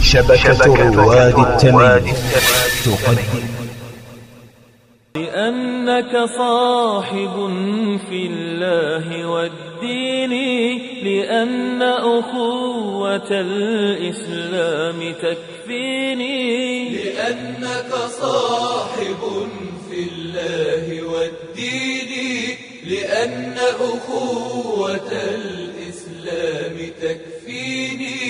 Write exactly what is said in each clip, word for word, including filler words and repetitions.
شبكة رواد التمييز تقدم. لأنك صاحب في الله والدين، لأن أخوة الإسلام تكفيني. لأنك صاحب في الله والدين، لأن أخوة الإسلام تكفيني.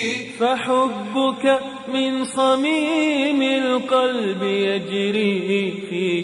فحبك من صميم القلب يجري في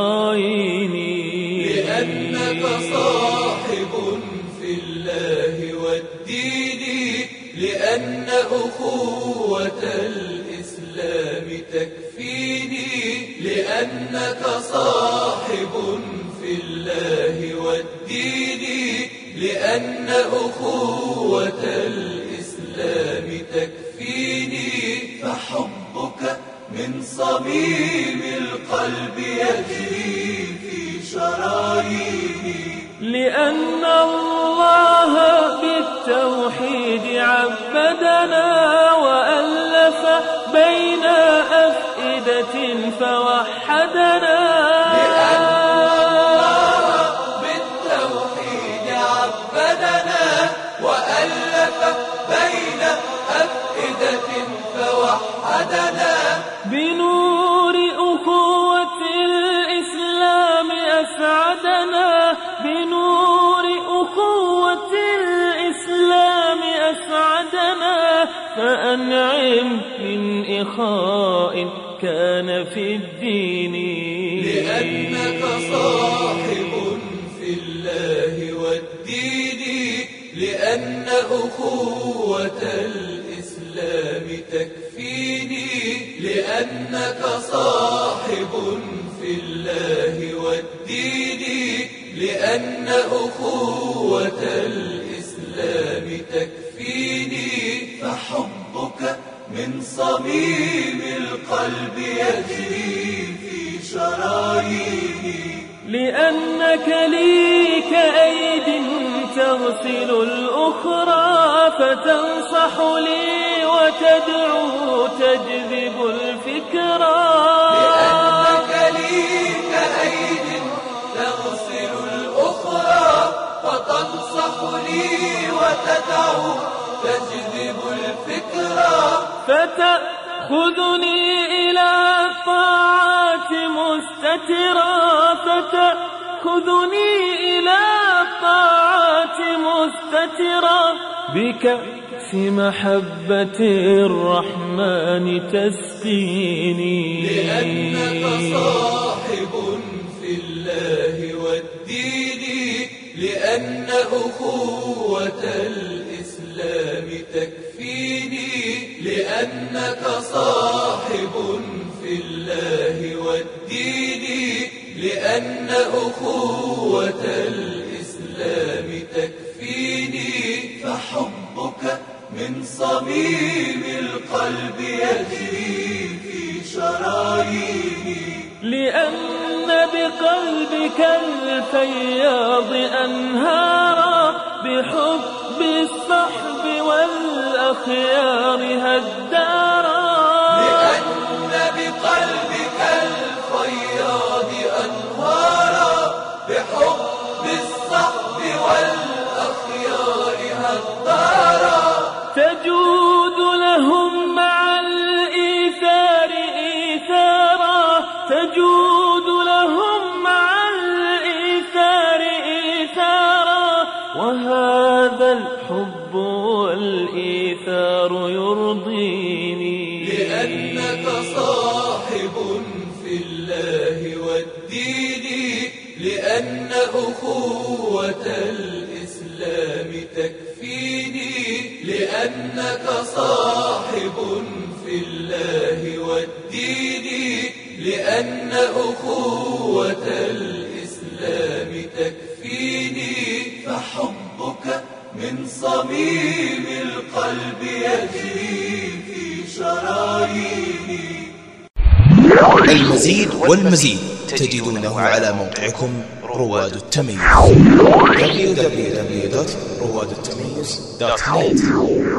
شراييني. لأنك صاحب في الله والدين، لأن أخوة الإسلام تكفيني. لأنك صاحب في الله والدين، لأن أخوة الإسلام تكفيني. فحبك من صميم القلب يجري في شراييني. لأن الله بالتوحيد عبدنا، وألف بين أفئدة فوحدنا. لأن الله بالتوحيد عبدنا، وألف بين أفئدة فوحدنا. بنور أخوة الإسلام أسعدنا، بنور أخوة الإسلام أسعدنا. فأنعم من إخاء كان في الدين. لأنك صاحب في الله والدين، لأن أخوة الإسلام تكفيني. لأنك صاحب في الله والدين، لأن أخوة الإسلام تكفيني. فحبك من صميم القلب يجري في شراييني. لأنك لي كأيد تغسل الأخرى، فتنصح لي وتدعو تجذب الفكرة. لأنك لي كأيد تغسل الأخرى، فتنصح لي وتدعو تجذب الفكرة. فتأخذني إلى الطاعات مستترا، فتأخذني إلى الطاعات مستترا. بكأس محبة الرحمن تسقيني. لأنك صاحب في الله والدين، لأن أخوة الإسلام تكفيني. لأنك صاحب في الله والدين، لأن أخوة الإسلام تكفيني. فحبك من صميم القلب يجري في شراييني. لأن بقلبك الفياض أنهارا، بحب الصحب والأخيار هدارا. لأن بقلبك الفياض أنهارا، بحب الصحب والأخيار هدارا. تجود لهم مع الإيثار إيثارا، تجود لهم مع الإيثار إيثارا. وهذا الحب والإيثار يرضيني. لأنك صاحب في الله والدين، لأن أخوة الإسلام تكفيني. لأنك صاحب في الله والدين، لأن أخوة الإسلام تكفيني. فحبك من صميم القلب يجري في شراييني. المزيد والمزيد تجدونه على موقعكم رواد التمييز دبليو دبليو دبليو دوت رواد التمييز دوت نت.